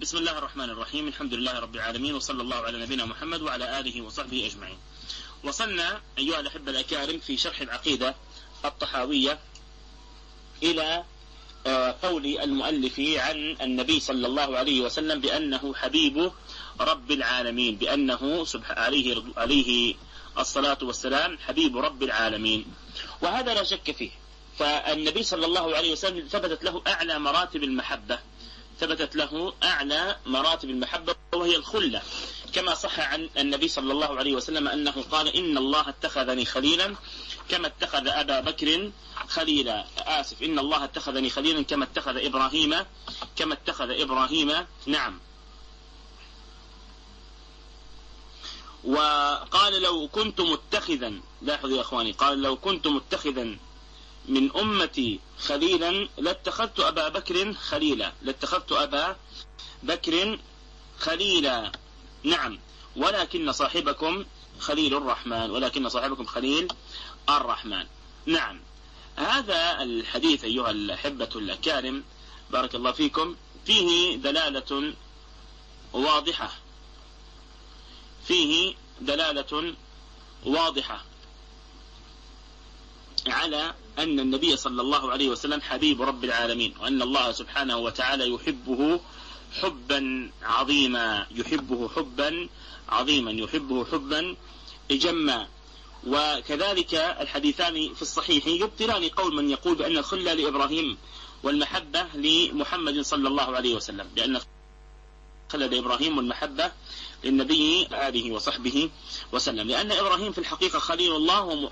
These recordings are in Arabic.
بسم الله الرحمن الرحيم. الحمد لله رب العالمين، وصلى الله على نبينا محمد وعلى آله وصحبه أجمعين. وصلنا أيها الأحبة الأكارم في شرح العقيدة الطحاوية إلى قول المؤلف عن النبي صلى الله عليه وسلم بأنه حبيب رب العالمين، بأنه عليه الصلاة والسلام حبيب رب العالمين، وهذا لا شك فيه. فالنبي صلى الله عليه وسلم ثبتت له أعلى مراتب المحبة، ثبتت له أعلى مراتب المحبة وهي الخلة، كما صح عن النبي صلى الله عليه وسلم أنه قال: إن الله اتخذني خليلا كما اتخذ أبا بكر خليلا. إن الله اتخذني خليلا كما اتخذ إبراهيم نعم. وقال: لو كنت متخذا، لاحظوا يا أخواني، قال: لو كنت متخذا من أمتي خليلا لاتخذت أبا بكر خليلا نعم، ولكن صاحبكم خليل الرحمن نعم. هذا الحديث أيها الأحبة الأكارم بارك الله فيكم فيه دلالة واضحة على أن النبي صلى الله عليه وسلم حبيب رب العالمين، وأن الله سبحانه وتعالى يحبه حبا عظيما، يحبه حبا جما. وكذلك الحديثان في الصحيح يبطلان قول من يقول بأن الخلة لإبراهيم والمحبة لمحمد صلى الله عليه وسلم، بأن الخلة لإبراهيم والمحبة للنبي آله وصحبه وسلم، لأن إبراهيم في الحقيقة خليل الله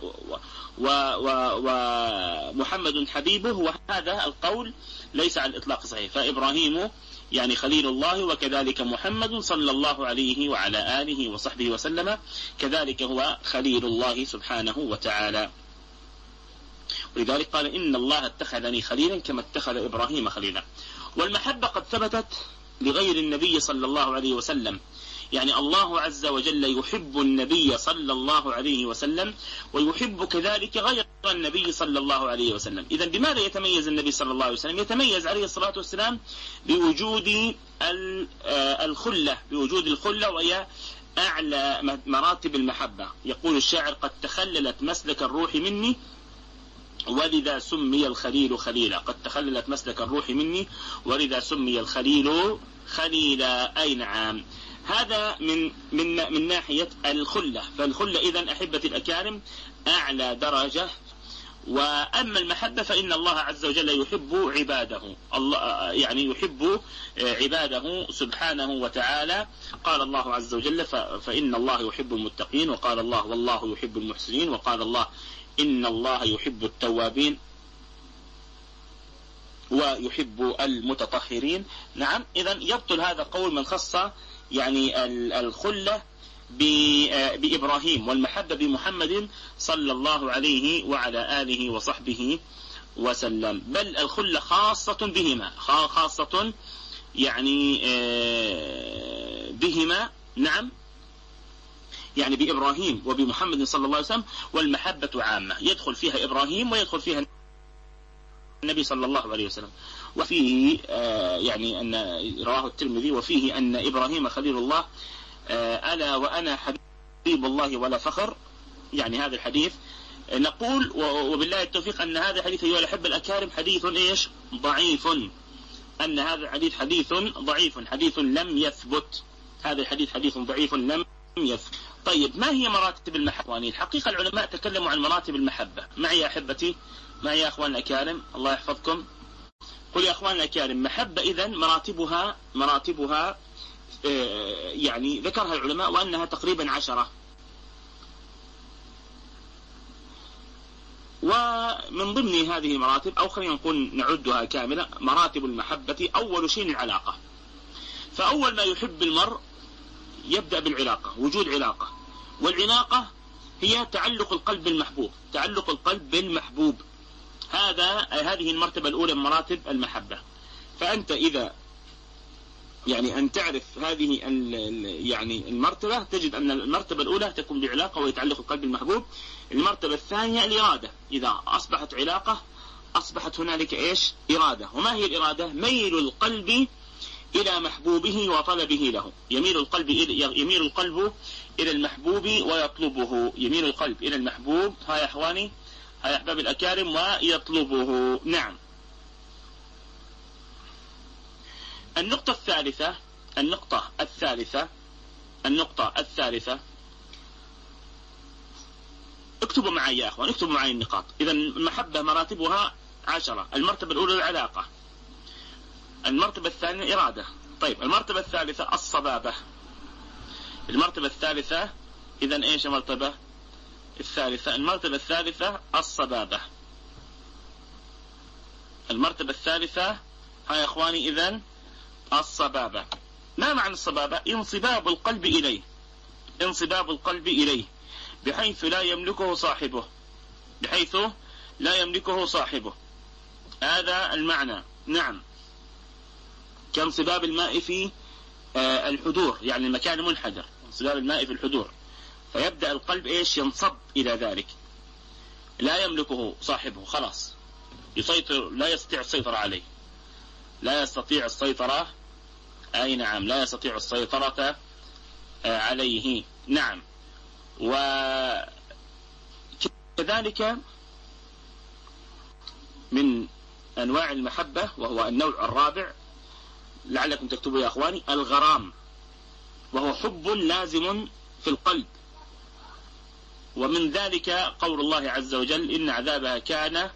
ومحمد حبيبه، وهذا القول ليس على الإطلاق صحيح. فإبراهيم يعني خليل الله، وكذلك محمد صلى الله عليه وعلى آله وصحبه وسلم كذلك هو خليل الله سبحانه وتعالى. ولذلك قال: إن الله اتخذني خليلا كما اتخذ إبراهيم خليلا. والمحبة قد ثبتت لغير النبي صلى الله عليه وسلم، يعني الله عز وجل يحب النبي صلى الله عليه وسلم ويحب كذلك غير النبي صلى الله عليه وسلم. إذن بماذا يتميز النبي صلى الله عليه وسلم؟ يتميز عليه الصلاة والسلام بوجود الخلة، وهي أعلى مراتب المحبة. يقول الشاعر: قد تخللت مسلك الروح مني ولذا سمي الخليل خليلا. قد تخللت مسلك الروح مني ولذا سمي الخليل خليلا. أي نعم. هذا من ناحية الخلة. فالخلة إذن أحبة الأكارم أعلى درجة. وأما المحبة فإن الله عز وجل يحب عباده، يعني يحب عباده سبحانه وتعالى. قال الله عز وجل: فإن الله يحب المتقين، وقال الله: والله يحب المحسنين، وقال الله: إن الله يحب التوابين ويحب المتطهرين. نعم. إذن يبطل هذا قول من خص يعني الخلة بإبراهيم والمحبة بمحمد صلى الله عليه وعلى آله وصحبه وسلم، بل الخلة خاصة بهما، خاصة يعني بهما نعم، يعني بإبراهيم وبمحمد صلى الله عليه وسلم. والمحبة عامة يدخل فيها إبراهيم ويدخل فيها النبي صلى الله عليه وسلم. وفيه يعني أن رواه الترمذي: وفيه أن إبراهيم خليل الله ألا وأنا حبيب الله ولا فخر. يعني هذا الحديث نقول وبالله التوفيق أن هذا الحديث أيها الأحبة الأكارم حديث ضعيف، أن هذا الحديث حديث ضعيف، حديث لم يثبت. هذا الحديث حديث ضعيف لم يثبت. طيب، ما هي مراتب المحبة؟ الحقيقة العلماء تكلموا عن مراتب المحبة. معي يا أحبتي، معي يا أخوان الأكارم، الله يحفظكم. قل يا أخوان الأكارم: محبة إذن مراتبها يعني ذكرها العلماء وأنها تقريبا 10. ومن ضمن هذه المراتب، أو خلينا نقول نعدها كاملة، مراتب المحبة أول شيء العلاقة. فأول ما يحب المرء يبدأ بالعلاقة، وجود علاقة. والعلاقة هي تعلق القلب بالمحبوب. هذه المرتبة الأولى من مراتب المحبة. فأنت إذا يعني أن تعرف هذه يعني المرتبة، تجد أن المرتبة الأولى تكون بعلاقة ويتعلق القلب بالمحبوب. المرتبة الثانية الإرادة. إذا أصبحت علاقة أصبحت هنالك إيش؟ إرادة. وما هي الإرادة؟ ميل القلب إلى محبوبه وطلبه له. يميل القلب إلى المحبوب ويطلبه. يميل القلب إلى المحبوب، ها يا إخواني، ها يا أحباب الأكارم، ويطلبه. نعم. النقطة الثالثة اكتبوا معي يا أخوان، اكتبوا معي النقاط. إذا المحبة مراتبها 10. المرتبة الأولى العلاقة، المرتبة الثانية الإرادة. طيب المرتبة الثالثة الصبابة. المرتبة الثالثة إذن إيش المرتبة الثالثة؟ المرتبة الثالثة الصبابة. المرتبة الثالثة ها يا إخواني إذن الصبابة. ما معنى الصبابة؟ انصباب القلب إليه، انصباب القلب إليه بحيث لا يملكه صاحبه، بحيث لا يملكه صاحبه. هذا المعنى. نعم. كانصباب الماء في الحضور، يعني المكان منحدر، انصباب الماء في الحضور، فيبدأ القلب إيش؟ ينصب إلى ذلك، لا يملكه صاحبه، خلاص يسيطر، لا يستطيع السيطرة عليه، لا يستطيع السيطرة، أي نعم، لا يستطيع السيطرة عليه. نعم. وكذلك من أنواع المحبة، وهو النوع الرابع، لعلكم تكتبوا يا أخواني، الغرام، وهو حب لازم في القلب. ومن ذلك قول الله عز وجل إن عذابها كان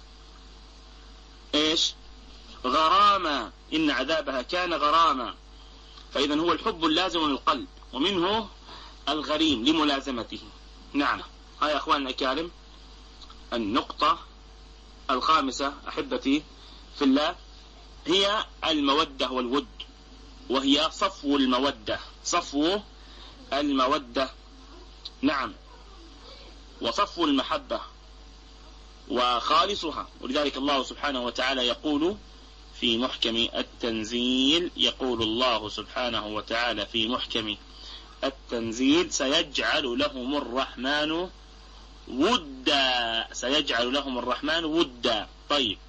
إيش؟ غراما. إن عذابها كان غراما. فإذا هو الحب اللازم للقلب، ومنه الغريم لملازمته. نعم. ها يا أخواننا الكرام النقطة الخامسة أحبتي في الله هي المودة والود، وهي صفو المودة، صفو المودة. نعم. وصفو المحبة وخالصها. ولذلك الله سبحانه وتعالى يقول في محكم التنزيل، يقول الله سبحانه وتعالى في محكم التنزيل سيجعل لهم الرحمن ودا، سيجعل لهم الرحمن ودا. طيب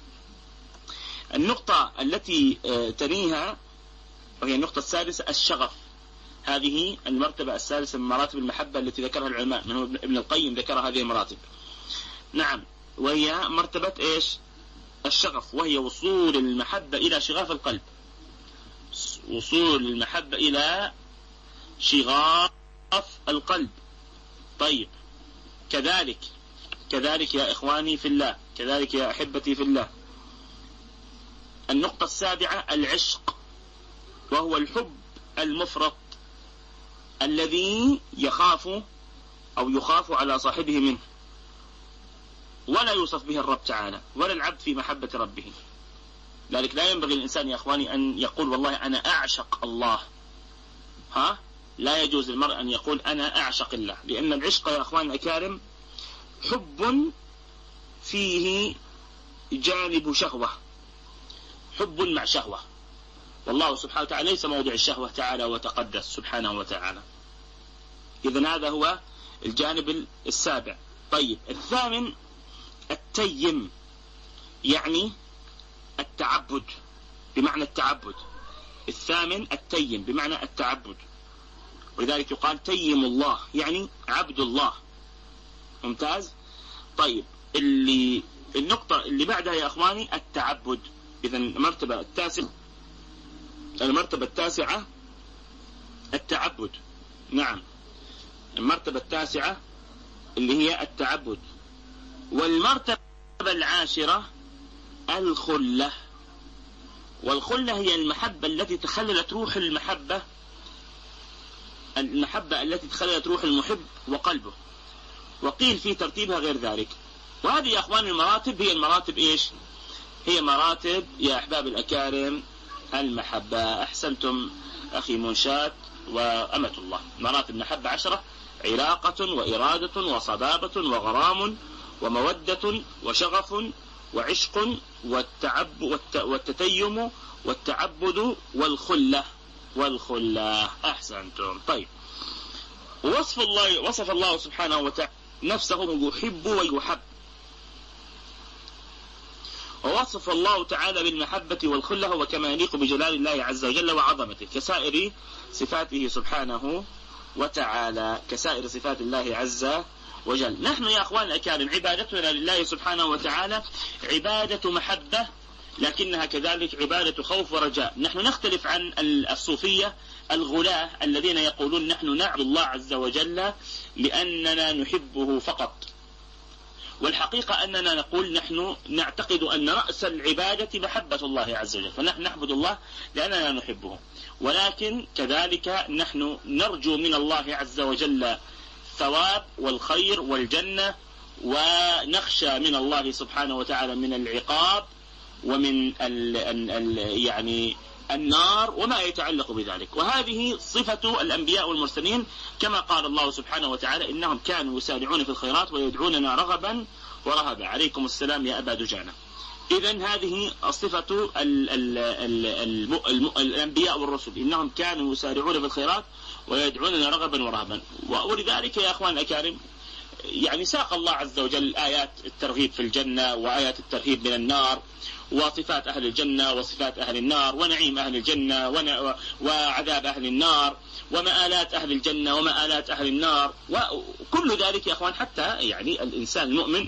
النقطة التي تليها وهي النقطة السادسة الشغف. هذه المرتبة السادسة من مراتب المحبة التي ذكرها العلماء، من ابن القيم ذكر هذه المراتب. نعم. وهي مرتبة إيش؟ الشغف، وهي وصول المحبة إلى شغاف القلب، وصول المحبة إلى شغاف القلب. طيب كذلك يا إخواني في الله، كذلك يا أحبتي في الله، النقطة السابعة العشق، وهو الحب المفرط الذي يخاف على صاحبه منه، ولا يوصف به الرب تعالى ولا العبد في محبة ربه. لذلك لا ينبغي الإنسان يا أخواني أن يقول والله أنا أعشق الله. لا يجوز المرء أن يقول أنا أعشق الله، لأن العشق يا أخواني الأكارم حب فيه جانب شهوة، حب مع شهوة، والله سبحانه وتعالى ليس موضع الشهوة تعالى وتقدس سبحانه وتعالى. إذن هذا هو الجانب السابع. طيب الثامن التيم، يعني التعبد، بمعنى التعبد. الثامن التيم بمعنى التعبد، ولذلك يقال تيم الله، يعني عبد الله. ممتاز. طيب النقطة اللي بعدها يا أخواني التعبد. إذن المرتبة التاسعة التعبد. نعم. المرتبة التاسعة اللي هي التعبد. والمرتبة العاشرة الخلة. والخلة هي المحبة التي تخللت روح المحبة التي تخللت روح المحب وقلبه، وقيل في ترتيبها غير ذلك. وهذه يا أخوان المراتب هي المراتب إيش؟ هي مراتب يا أحباب الأكارم المحبة. أحسنتم أخي منشات وأمة الله. مراتب المحبة 10: علاقة وإرادة وصبابة وغرام ومودة وشغف وعشق والتتيم والتعبد والخلة. أحسنتم. طيب وصف الله سبحانه وتعالى نفسه يحب ويحب، ووصف الله تعالى بالمحبة والخلة وكما يليق بجلال الله عز وجل وعظمته كسائر صفاته سبحانه وتعالى، كسائر صفات الله عز وجل. نحن يا أخوان الأكارم عبادتنا لله سبحانه وتعالى عبادة محبة، لكنها كذلك عبادة خوف ورجاء. نحن نختلف عن الصوفية الغلاة الذين يقولون نحن نعبد الله عز وجل لأننا نحبه فقط، والحقيقة أننا نقول نحن نعتقد أن رأس العبادة محبة الله عز وجل، فنحن نعبد الله لأننا نحبه، ولكن كذلك نحن نرجو من الله عز وجل الثواب والخير والجنة، ونخشى من الله سبحانه وتعالى من العقاب ومن يعني النار وما يتعلق بذلك. وهذه صفة الأنبياء والمرسلين، كما قال الله سبحانه وتعالى إنهم كانوا يسارعون في الخيرات ويدعوننا رغبا ورهبا. عليكم السلام يا أبا دجانة. إذن هذه صفة الأنبياء والرسل، إنهم كانوا يسارعون في الخيرات ويدعوننا رغبا ورهبا. ولذلك يا أخوان الأكارم يعني ساق الله عز وجل آيات الترغيب في الجنة وآيات الترهيب من النار، وصفات أهل الجنة وصفات أهل النار، ونعيم أهل الجنة وعذاب أهل النار، ومآلات أهل الجنة ومآلات أهل النار، وكل ذلك يا أخوان حتى يعني الإنسان المؤمن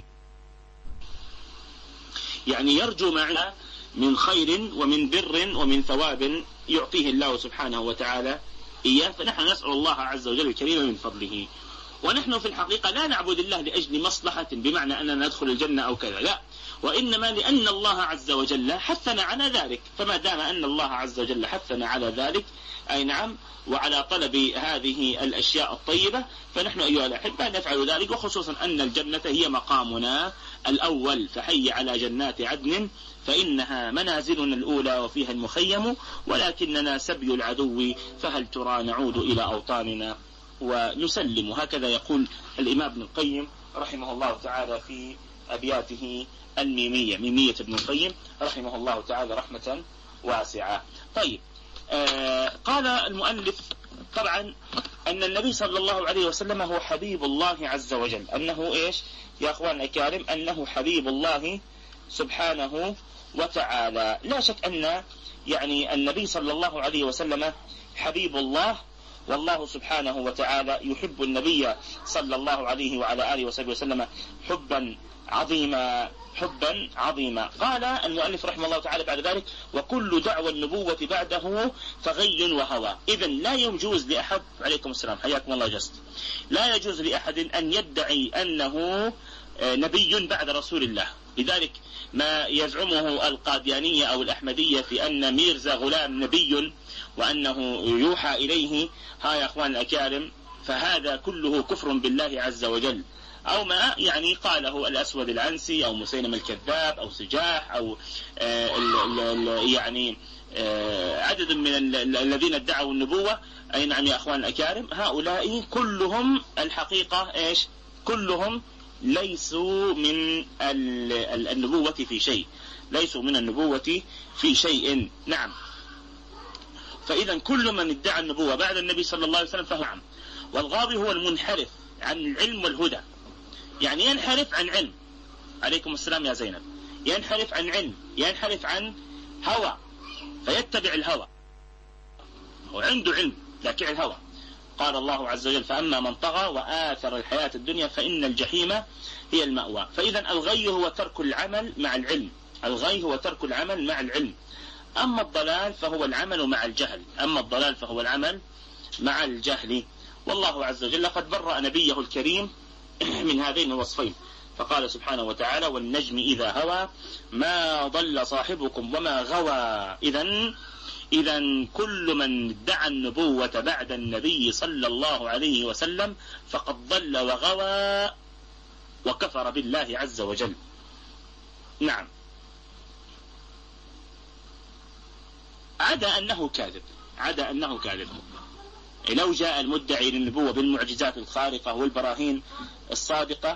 يعني يرجو معنا من خير ومن بر ومن ثواب يعطيه الله سبحانه وتعالى إياه. فنحن نسأل الله عز وجل الكريم من فضله. ونحن في الحقيقة لا نعبد الله لأجل مصلحة بمعنى أننا ندخل الجنة أو كذا، لا، وإنما لأن الله عز وجل حثنا على ذلك. فما دام أن الله عز وجل حثنا على ذلك، أي نعم، وعلى طلب هذه الأشياء الطيبة، فنحن أيها الأحبة نفعل ذلك، وخصوصا أن الجنة هي مقامنا الأول. فحي على جنات عدن فإنها منازلنا الأولى وفيها المخيم، ولكننا سبي العدو فهل ترى نعود إلى أوطاننا ونسلم. هكذا يقول الإمام ابن القيم رحمه الله تعالى في أبياته الميمية، ميمية ابن القيم رحمه الله تعالى رحمة واسعة. طيب، قال المؤلف طبعا أن النبي صلى الله عليه وسلم هو حبيب الله عز وجل. أنه إيش يا أخوان الكرام؟ أنه حبيب الله سبحانه وتعالى. لا شك أن يعني النبي صلى الله عليه وسلم حبيب الله، والله سبحانه وتعالى يحب النبي صلى الله عليه وعلى آله وصحبه وسلم حبا عظيما، حبا عظيما. قال المؤلف رحمه الله تعالى بعد ذلك: وكل دعوى النبوة بعده فغي وهوى. إذن لا يجوز لأحد، عليكم السلام حياكم الله جست، لا يجوز لأحد أن يدعي أنه نبي بعد رسول الله. لذلك ما يزعمه القاديانية أو الأحمدية في أن ميرزا غلام نبي وأنه يوحى إليه، ها يا أخوان الأكارم، فهذا كله كفر بالله عز وجل. أو ما يعني قاله الأسود العنسي أو مسيلمة الكذاب أو سجاح أو يعني عدد من الذين ادعوا النبوة. أي نعم يا أخوان الأكارم، هؤلاء كلهم الحقيقة إيش؟ كلهم ليسوا من النبوة في شيء، ليسوا من النبوة في شيء. نعم. فإذا كل من ادعى النبوة بعد النبي صلى الله عليه وسلم فهو نعم. والغاوي هو المنحرف عن العلم والهدى، يعني ينحرف عن علم، عليكم السلام يا زينب، ينحرف عن علم، ينحرف عن هوى فيتبع الهوى، هو عنده علم لكن الهوى. قال الله عز وجل: فأما من طغى وآثر الحياة الدنيا فإن الجحيم هي المأوى. فإذا الغي هو ترك العمل مع العلم، الغي هو ترك العمل مع العلم. أما الضلال فهو العمل مع الجهل، أما الضلال فهو العمل مع الجهل. والله عز وجل قد برأ نبيه الكريم من هذين الوصفين، فقال سبحانه وتعالى: والنجم إذا هوى ما ضل صاحبكم وما غوى. إذن كل من ادعى النبوة بعد النبي صلى الله عليه وسلم فقد ضل وغوى وكفر بالله عز وجل. نعم، عدا أنه كاذب، عدا أنه كاذب. لو جاء المدعي للنبوة بالمعجزات الخارقة والبراهين الصادقة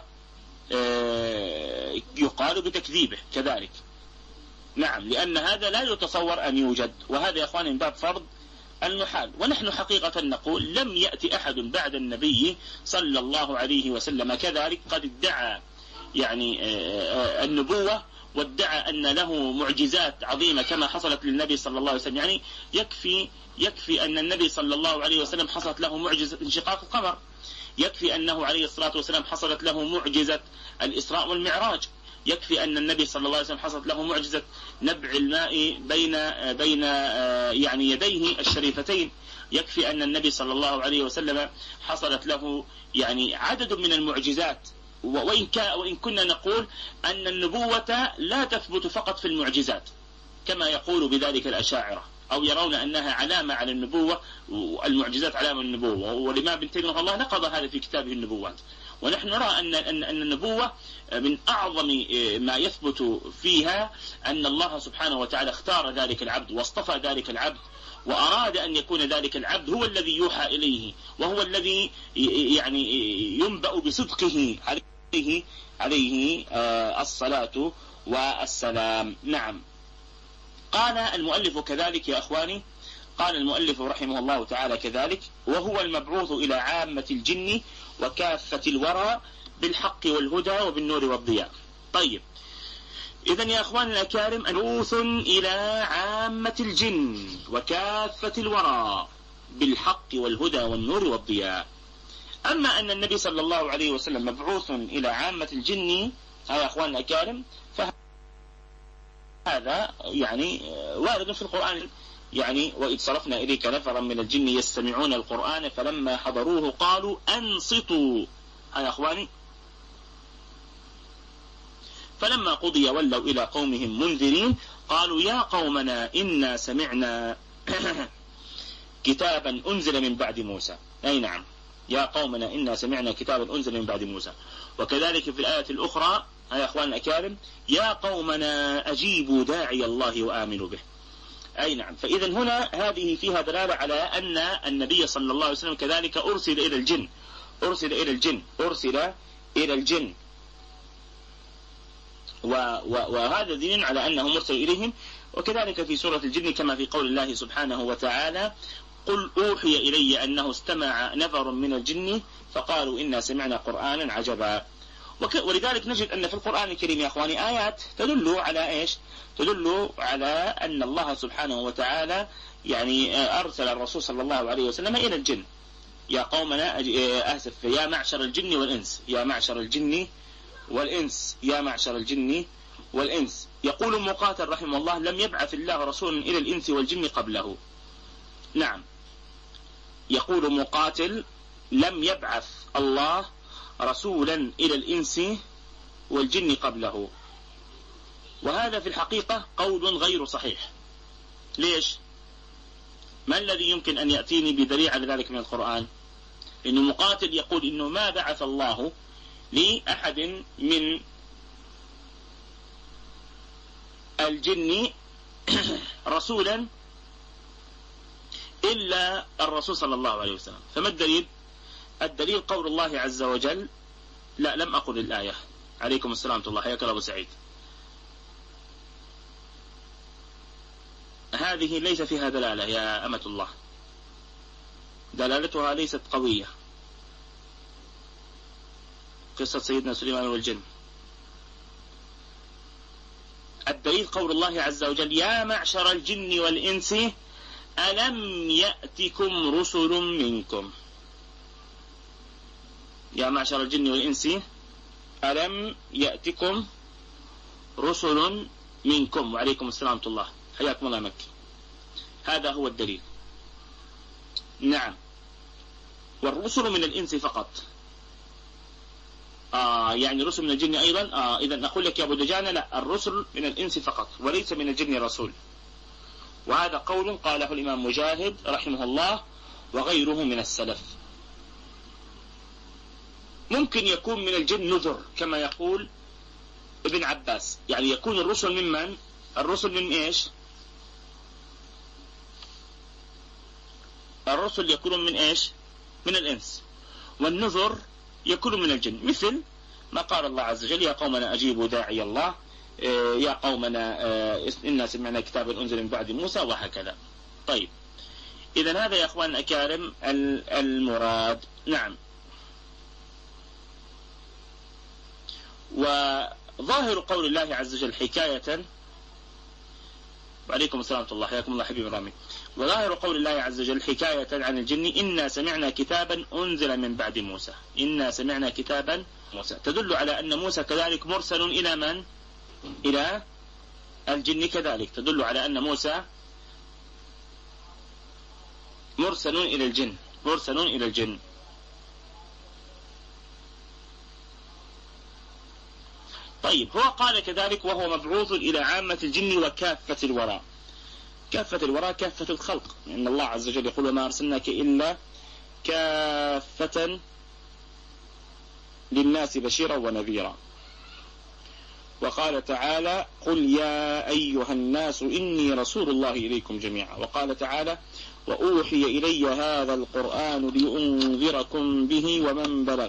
يقال بتكذيبه كذلك. نعم، لأن هذا لا يتصور أن يوجد، وهذا يا أخواني من باب فرض المحال. ونحن حقيقة نقول لم يأتي أحد بعد النبي صلى الله عليه وسلم كذلك قد ادعى يعني النبوة وادعى أن له معجزات عظيمة كما حصلت للنبي صلى الله عليه وسلم، يعني يكفي أن النبي صلى الله عليه وسلم حصلت له معجزة انشقاق القمر، يكفي أنه عليه الصلاة والسلام حصلت له معجزة الإسراء والمعراج، يكفي أن النبي صلى الله عليه وسلم حصلت له معجزة نبع الماء بين يعني يديه الشريفتين، يكفي أن النبي صلى الله عليه وسلم حصلت له يعني عدد من المعجزات. وإن كنا نقول أن النبوة لا تثبت فقط في المعجزات كما يقول بذلك الأشاعرة، أو يرون أنها علامة على النبوة، والمعجزات علامة النبوة. والإمام ابن تيمية الله نقض هذا في كتابه النبوات. ونحن نرى أن النبوة من أعظم ما يثبت فيها أن الله سبحانه وتعالى اختار ذلك العبد واصطفى ذلك العبد، وأراد أن يكون ذلك العبد هو الذي يوحى إليه، وهو الذي يعني ينبأ بصدقه عليه الصلاة والسلام. نعم. قال المؤلف كذلك يا أخواني، قال المؤلف رحمه الله تعالى كذلك: وهو المبعوث إلى عامة الجن وكافة الورى بالحق والهدى وبالنور والضياء. طيب، إذن يا أخواني الأكارم، مبعوث إلى عامة الجن وكافة الورى بالحق والهدى والنور والضياء. أما أن النبي صلى الله عليه وسلم مبعوث إلى عامة الجن يا أخواني الأكارم، فهذا يعني وارد في القرآن، يعني وإذ صرفنا إليك نفرا من الجن يستمعون القرآن فلما حضروه قالوا أنصتوا يا أخواني، فلما قضي ولوا إلى قومهم منذرين قالوا يا قومنا إنا سمعنا كتابا أنزل من بعد موسى. أي نعم، يا قومنا إنا سمعنا كتابا أنزل من بعد موسى. وكذلك في الآية الأخرى يا أخوان الأكارم: يا قومنا أجيبوا داعي الله وآمنوا به. أي نعم. فإذا هنا هذه فيها دلالة على أن النبي صلى الله عليه وسلم كذلك أرسل إلى الجن وهذا دين على أنه مرسل إليهم. وكذلك في سورة الجن كما في قول الله سبحانه وتعالى: قل أوحي إلي أنه استمع نفر من الجن فقالوا إنا سمعنا قرآنا عجبا. ولذلك نجد أن في القرآن الكريم يا أخواني آيات تدل على إيش؟ تدل على أن الله سبحانه وتعالى يعني أرسل الرسول صلى الله عليه وسلم إلى الجن. يا قومنا يا معشر الجن والإنس، يا معشر الجن والإنس، يا معشر الجن والإنس. يقول مقاتل رحمه الله: لم يبعث الله رسولا إلى الإنس والجن قبله. نعم، يقول مقاتل: لم يبعث الله رسولا إلى الإنس والجن قبله. وهذا في الحقيقة قول غير صحيح. ليش؟ ما الذي يمكن أن يأتيني بدليل على ذلك من القرآن؟ إنه مقاتل يقول إنه ما بعث الله لأحد من الجن رسولا إلا الرسول صلى الله عليه وسلم. فما الدليل؟ الدليل قول الله عز وجل. لا، لم أقل الآية. عليكم السلام ورحمة الله، حياك الله أبو سعيد. هذه ليس فيها دلالة يا أمة الله، دلالتها ليست قوية. قصة سيدنا سليمان والجن. الدليل قول الله عز وجل: يا معشر الجن والإنس ألم يأتكم رسل منكم. يا معشر الجن والإنس ألم يأتكم رسل منكم. وعليكم السلام ورحمة الله، حياكم الله مكي. هذا هو الدليل. نعم. والرسل من الإنس فقط. يعني رسل من الجن أيضا. إذا أقول لك يا أبو دجانة: لا، الرسل من الإنس فقط وليس من الجن رسول. وهذا قول قاله الإمام مجاهد رحمه الله وغيره من السلف. ممكن يكون من الجن نذر كما يقول ابن عباس، يعني يكون الرسل ممن؟ الرسل من إيش؟ الرسل يكونون من إيش؟ من الإنس. والنذر يكون من الجن، مثل ما قال الله عز وجل: يا قومنا أجيبوا داعي الله، يا قومنا إنا سمعنا كتابا أنزل من بعد موسى، وهكذا. طيب، إذن هذا يا أخوان الأكارم المراد. نعم. ظاهر قول الله عز وجل حكاية، وعليكم السلام ورحمة الله، حياكم الله حبيبي رامي. وظاهر قول الله عز وجل حكاية عن الجن: إنا سمعنا كتابا أنزل من بعد موسى. إنا سمعنا كتابا موسى تدل على أن موسى كذلك مرسل إلى من؟ إلى الجن كذلك، تدل على أن موسى مرسل إلى الجن، مرسل إلى الجن. طيب، هو قال كذلك: وهو مبعوث إلى عامة الجن وكافة الوراء. كافة الوراء كافة الخلق، لأن الله عز وجل يقول: وما أرسلناك إلا كافة للناس بشيرا ونذيرا. وقال تعالى: قل يا أيها الناس إني رسول الله إليكم جميعا. وقال تعالى: وأوحي إلي هذا القرآن لأنذركم به ومن بلغ،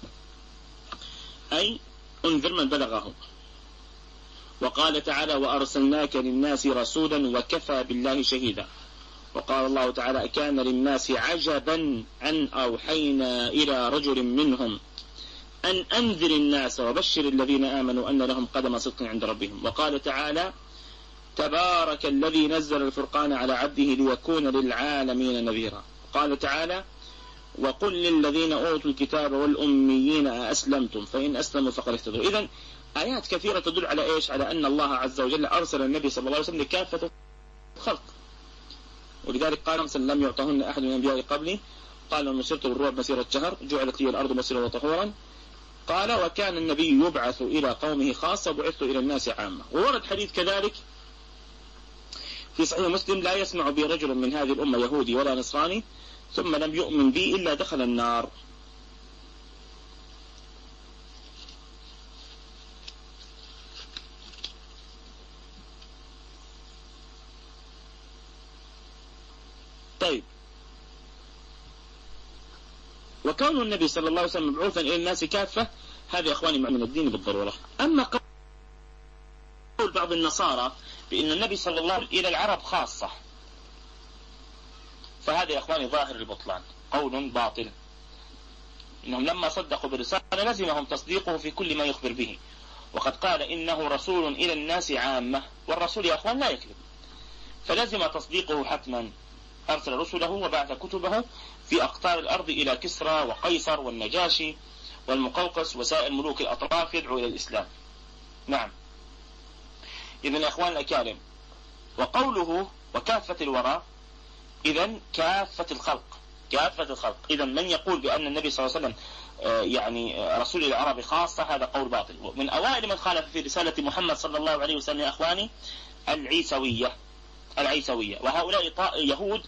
أي انذر من بلغه. وقال تعالى: وأرسلناك للناس رسولا وكفى بالله شهيدا. وقال الله تعالى: أكان للناس عجبا أن أوحينا إلى رجل منهم أن أنذر الناس وبشر الذين آمنوا أن لهم قدم صدق عند ربهم. وقال تعالى: تبارك الذي نزل الفرقان على عبده ليكون للعالمين نذيرا. قال تعالى: وقل للذين أوتوا الكتاب والأميين أسلمتم فإن أسلموا فقد اهتدوا. إذن آيات كثيرة تدل على إيش؟ على أن الله عز وجل أرسل النبي صلى الله عليه وسلم لكافة الخلق. ولذلك قال: لم يعطهن أحد من الأنبياء قبلي، قال: مسرت بالرعب مسيرة شهر، جعلت لي الأرض مسيرا وطهورا. قال: وكان النبي يبعث إلى قومه خاصة وبعثت إلى الناس عامة. وورد حديث كذلك في صحيح مسلم: لا يسمع بي رجل من هذه الأمة يهودي ولا نصراني ثم لم يؤمن بي إلا دخل النار. طيب، وكون النبي صلى الله عليه وسلم مبعوثا إلى الناس كافة، هذا يا إخواني من الدين بالضرورة. أما قول بعض النصارى بأن النبي صلى الله عليه وسلم إلى العرب خاصة، فهذا يا إخواني ظاهر البطلان، قول باطل. إنهم لما صدقوا بالرسالة لزمهم تصديقه في كل ما يخبر به، وقد قال: إنه رسول إلى الناس عامة، والرسول يا أخوان لا يكذب، فلزم تصديقه حتما. أرسل رسله وبعث كتبه في أقطار الأرض إلى كسرى وقيصر والنجاشي والمقوقس وسائر ملوك الأطراف يدعو إلى الإسلام. نعم. إذن يا أخوان الأكارم، وقوله وكافة الوراء، إذن كافة الخلق، كافة الخلق. إذن من يقول بأن النبي صلى الله عليه وسلم يعني رسول العرب خاصة، هذا قول باطل. ومن أوائل من خالف في رسالة محمد صلى الله عليه وسلم يا أخواني العيسوية، وهؤلاء يهود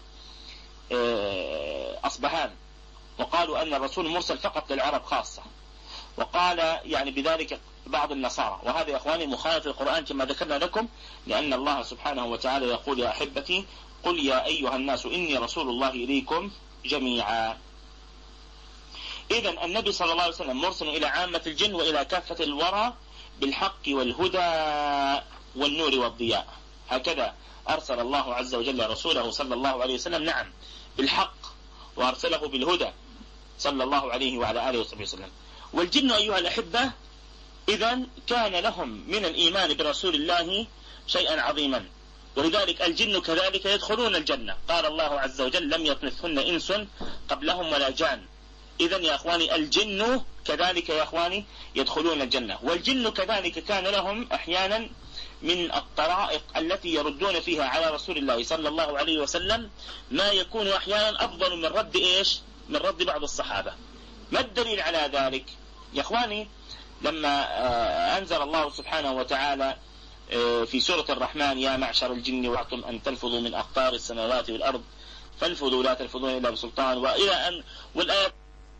أصبهان، وقالوا أن الرسول مرسل فقط للعرب خاصة. وقال يعني بذلك بعض النصارى، وهذا يا أخواني مخالف القرآن كما ذكرنا لكم، لأن الله سبحانه وتعالى يقول: يا أحبتي قل يا أيها الناس إني رسول الله إليكم جميعا. إذن النبي صلى الله عليه وسلم مرسل إلى عامة الجن وإلى كافة الورى بالحق والهدى والنور والضياء. هكذا أرسل الله عز وجل رسوله صلى الله عليه وسلم، نعم، بالحق، وأرسله بالهدى صلى الله عليه وعلى آله وصحبه وسلم. والجن أيها الأحبة إذن كان لهم من الإيمان برسول الله شيئا عظيما، ولذلك الجن كذلك يدخلون الجنة. قال الله عز وجل: لم يطمثهن إنس قبلهم ولا جان. إذن يا أخواني الجن كذلك يا أخواني يدخلون الجنة. والجن كذلك كان لهم أحيانا من الطرائق التي يردون فيها على رسول الله صلى الله عليه وسلم ما يكون أحيانا أفضل من رد إيش؟ من رد بعض الصحابة. ما الدليل على ذلك يا أخواني؟ لما أنزل الله سبحانه وتعالى في سورة الرحمن: يا معشر الجن وعتم أن تنفذوا من أقطار السماوات والأرض فانفذوا لا تنفذون إلا بسلطان، وإلى أن والآيات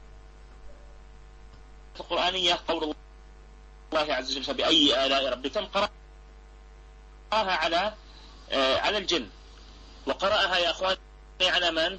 القرآنية قول الله عز وجل: فبأي آلاء ربكم قرأها على الجن. وقرأها يا أخواني على من؟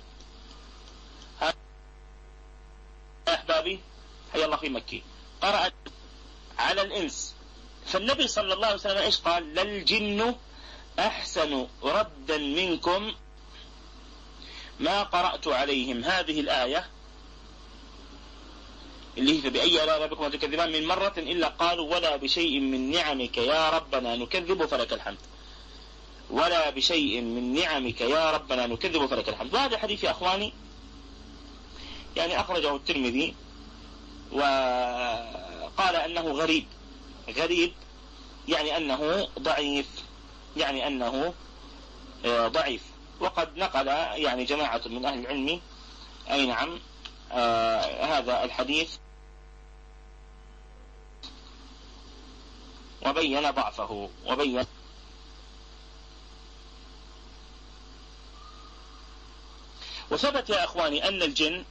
يا أحبابي حي الله في مكي، قرأ على الإنس. فالنبي صلى الله عليه وسلم إيش قال؟ للجن أحسن ردا منكم ما قرأت عليهم هذه الآية اللي هي فبأي آلاء ربكما تكذبان من مرة إلا قالوا ولا بشيء من نعمك يا ربنا نكذب فلك الحمد، ولا بشيء من نعمك يا ربنا نكذب فلك الحمد. وهذا حديث يا أخواني يعني أخرجه الترمذي وقال أنه غريب يعني أنه ضعيف، وقد نقل يعني جماعة من أهل العلم أي نعم هذا الحديث وبين ضعفه وثبت يا أخواني أن الجن،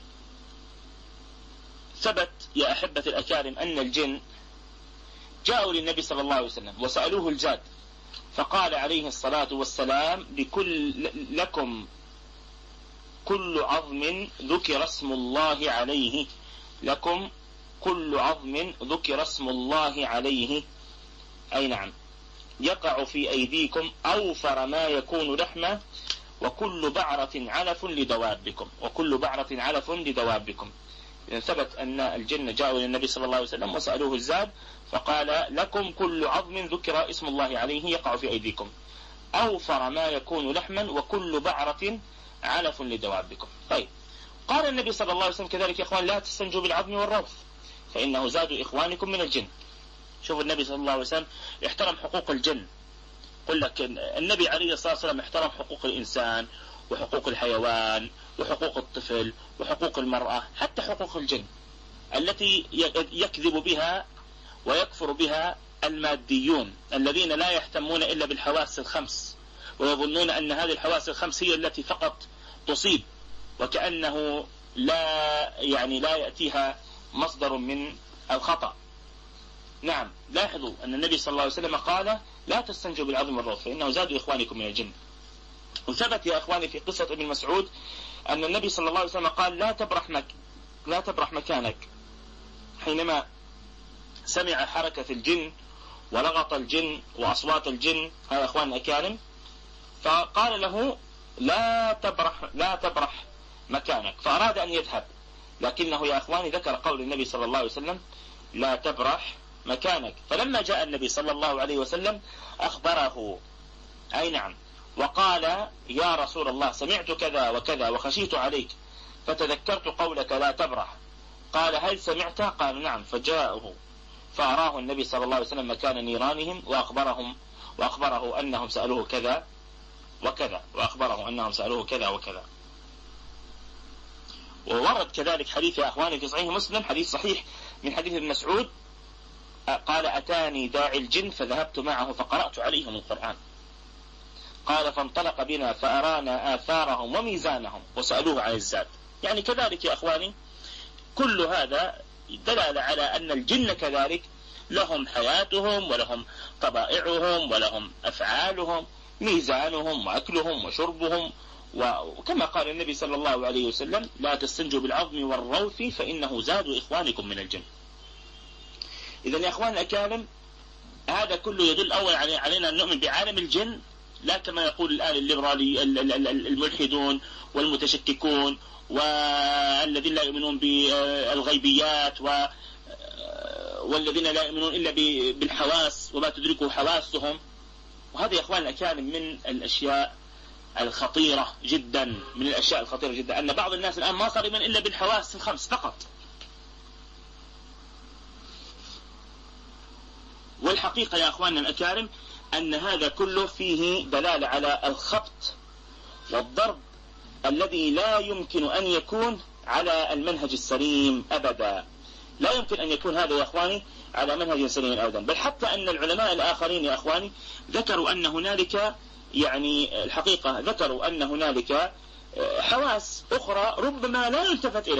ثبت يا أحبة الأكارم أن الجن جاءوا للنبي صلى الله عليه وسلم وسألوه الجاد، فقال عليه الصلاة والسلام لكم كل عظم ذكر اسم الله عليه، لكم كل عظم ذكر اسم الله عليه أي نعم يقع في أيديكم أوفر ما يكون لحمة، وكل بعرة علف لدوابكم. إذن ثبت أن الجن جاءوا للنبي صلى الله عليه وسلم وسألوه الزاد، فقال لكم كل عظم ذكر اسم الله عليه يقع في أيديكم أوفر ما يكون لحما، وكل بعرة علف لدوابكم. طيب، قال النبي صلى الله عليه وسلم كذلك يا إخوان لا تستنجوا بالعظم والروث فإنه زاد إخوانكم من الجن. شوفوا النبي صلى الله عليه وسلم احترم حقوق الجن. قل لك النبي عليه الصلاة والسلام احترم حقوق الإنسان وحقوق الحيوان وحقوق الطفل وحقوق المرأة، حتى حقوق الجن التي يكذب بها ويكفر بها الماديون الذين لا يهتمون إلا بالحواس الخمس، ويظنون أن هذه الحواس الخمس هي التي فقط تصيب، وكأنه لا يأتيها مصدر من الخطأ. نعم، لاحظوا أن النبي صلى الله عليه وسلم قال لا تستنجوا بالعظم والروث فإنه زاد إخوانكم من الجن. وثبت يا إخواني في قصة ابن مسعود أن النبي صلى الله عليه وسلم قال لا تبرح مكانك حينما سمع حركة الجن ولغط الجن وأصوات الجن، هذا أخوان الأكارم، فقال له لا تبرح مكانك، فأراد أن يذهب، لكنه يا أخواني ذكر قول النبي صلى الله عليه وسلم لا تبرح مكانك. فلما جاء النبي صلى الله عليه وسلم أخبره أي نعم وقال يا رسول الله سمعت كذا وكذا وخشيت عليك فتذكرت قولك لا تبرح، قال هل سمعت؟ قال نعم. فجاءه فأراه النبي صلى الله عليه وسلم مكان نيرانهم وأخبره أنهم سألوه كذا وكذا، وورد كذلك حديث يا أخواني في صحيح مسلم، حديث صحيح من حديث ابن مسعود قال أتاني داعي الجن فذهبت معه فقرأت عليهم القرآن، قال فانطلق بنا فأرانا آثارهم وميزانهم وسألوه عن الزاد. يعني كذلك يا أخواني كل هذا دلالة على أن الجن كذلك لهم حياتهم ولهم طبائعهم ولهم أفعالهم، ميزانهم وأكلهم وشربهم، وكما قال النبي صلى الله عليه وسلم لا تستنجوا بالعظم والروث فإنه زاد إخوانكم من الجن. إذن يا أخوان الأكارم هذا كله يدل أول علينا أن نؤمن بعالم الجن، لا كما يقول الآن الليبرالي الملحدون والمتشككون والذين لا يؤمنون بالغيبيات والذين لا يؤمنون إلا بالحواس وما تدركه حواسهم. وهذا يا أخوان الأكارم من الأشياء الخطيرة جدا، أن بعض الناس الآن ما صار يؤمن إلا بالحواس الخمس فقط. والحقيقة يا أخواننا الأكارم أن هذا كله فيه دلالة على الخبط والضرب الذي لا يمكن أن يكون على المنهج السليم أبدا، لا يمكن أن يكون هذا يا أخواني على منهج سليم أبدا. بل حتى أن العلماء الآخرين يا أخواني ذكروا أن هنالك الحقيقة ذكروا أن هنالك حواس أخرى ربما لا يلتفت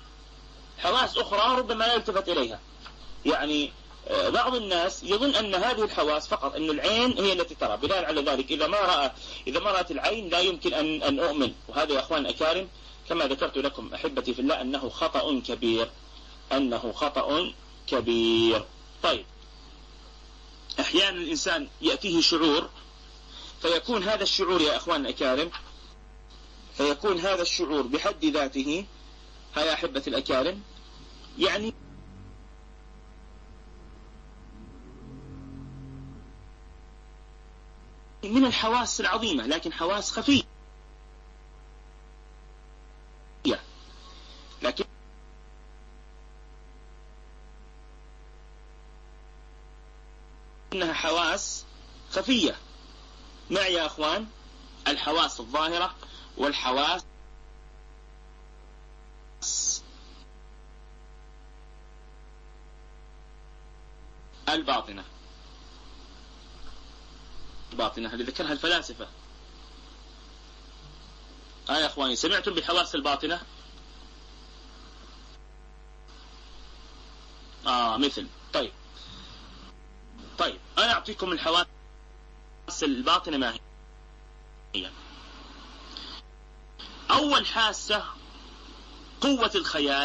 إليها، يعني بعض الناس يظن أن هذه الحواس فقط أن العين هي التي ترى، بناء على ذلك إذا ما رأت العين لا يمكن أن أؤمن. وهذا يا أخوان أكارم كما ذكرت لكم أحبتي في الله أنه خطأ كبير. طيب، أحيانا الإنسان يأتيه شعور فيكون هذا الشعور يا أخوان الأكارم بحد ذاته، هيا أحبتي الأكارم، يعني من الحواس العظيمة، لكن حواس خفية، لكن إنها حواس خفية. معي يا أخوان؟ الحواس الظاهرة والحواس الباطنة اللي ذكرها الفلاسفة. يا أخواني، سمعتم بالحواس الباطنة؟ مثل طيب أنا أعطيكم الحواس الباطنة ما هي. أول حاسة قوة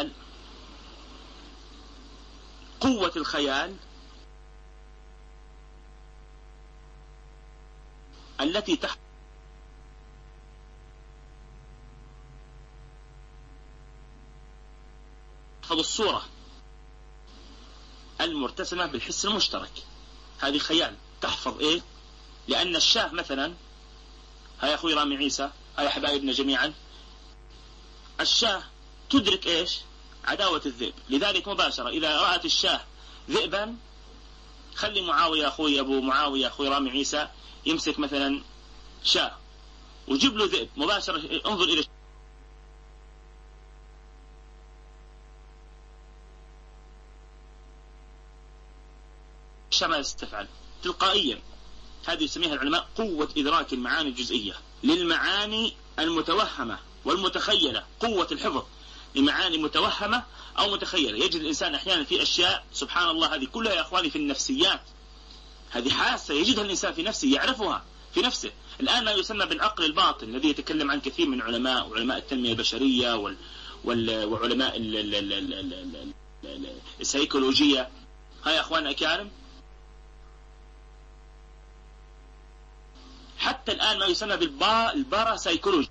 الخيال التي تحفظ الصورة المرتسمة بالحس المشترك. هذه خيال تحفظ إيه؟ لأن الشاه مثلا، هيا أخوي رامي عيسى، هيا حبايبنا جميعا، الشاه تدرك إيش؟ عداوة الذئب. لذلك مباشرة إذا رأت الشاه ذئبا، خلي معاوية أخوي أبو معاوية أخوي رامي عيسى يمسك مثلا شاه وجيب له ذئب مباشرة، انظر إلى الشاه ما يستفعل تلقائيا. هذه يسميها العلماء قوة إدراك المعاني الجزئية للمعاني المتوهمة والمتخيلة. قوة الحفظ لمعاني متوهمة أو متخيلة. يجد الإنسان أحيانا في أشياء سبحان الله، هذه كلها يا أخواني في النفسيات، هذه حاسة يجدها الإنسان في نفسه، يعرفها في نفسه. الآن ما يسمى بالعقل الباطن الذي يتكلم عن كثير من علماء التنمية البشرية وعلماء السيكولوجية. هاي أخواننا الكرام، حتى الآن ما يسمى بالباراسايكولوجي.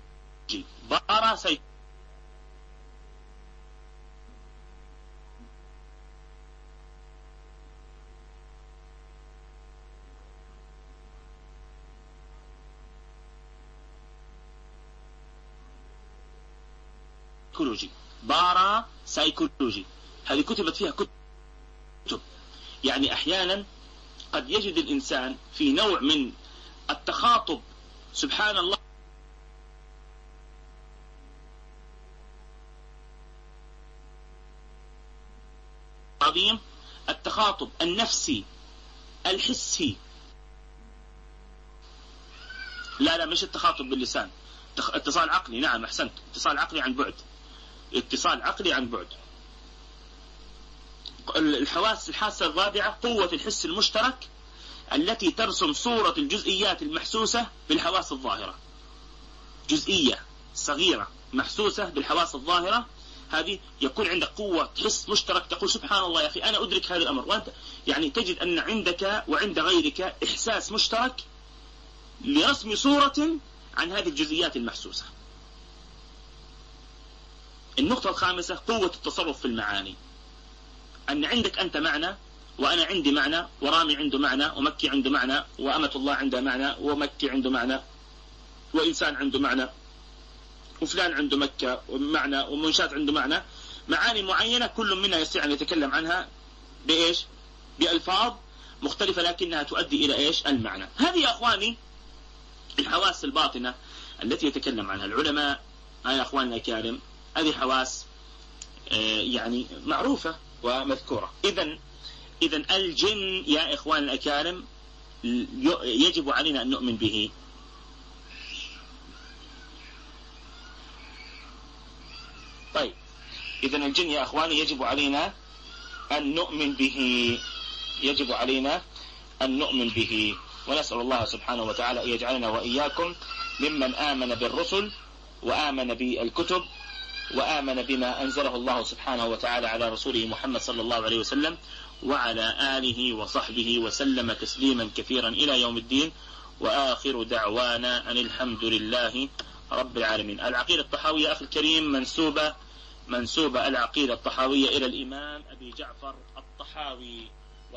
باراسايكولوجي. هذه كتبت فيها كتب. يعني أحيانا قد يجد الإنسان في نوع من التخاطب، سبحان الله عظيم، التخاطب النفسي الحسي. لا مش التخاطب باللسان، اتصال عقلي. نعم أحسنت، اتصال عقلي عن بعد. الحاسة الرابعة قوة الحس المشترك التي ترسم صورة الجزئيات المحسوسة بالحواس الظاهرة. جزئية صغيرة محسوسة بالحواس الظاهرة، هذه يكون عندك قوة حس مشترك، تقول سبحان الله يا أخي أنا أدرك هذا الأمر. وأنت يعني تجد أن عندك وعند غيرك إحساس مشترك لرسم صورة عن هذه الجزئيات المحسوسة. النقطة الخامسة قوة التصرف في المعاني. أن عندك أنت معنى، وأنا عندي معنى، ورامي عنده معنى، ومكي عنده معنى، وأمة الله عنده معنى، ومكي عنده معنى، وإنسان عنده معنى، وفلان عنده مكة معنى، ومنشات عنده معنى. معاني معينة كل منا يستطيع أن يتكلم عنها بإيش؟ بألفاظ مختلفة، لكنها تؤدي إلى إيش؟ المعنى. هذه يا أخواني الحواس الباطنة التي يتكلم عنها العلماء. يا أخواننا الكرام، هذه حواس يعني معروفة ومذكورة. إذن الجن يا إخوان الأكارم يجب علينا أن نؤمن به. طيب، إذن الجن يا أخواني يجب علينا أن نؤمن به، ونسأل الله سبحانه وتعالى أن يجعلنا وإياكم ممن آمن بالرسل وآمن بالكتب وآمن بما أنزله الله سبحانه وتعالى على رسوله محمد صلى الله عليه وسلم وعلى آله وصحبه وسلم تسليما كثيرا إلى يوم الدين. وآخر دعوانا أن الحمد لله رب العالمين. العقيدة الطحاوية أخي الكريم منسوبة منسوب العقيدة الطحاوية إلى الإمام أبي جعفر الطحاوي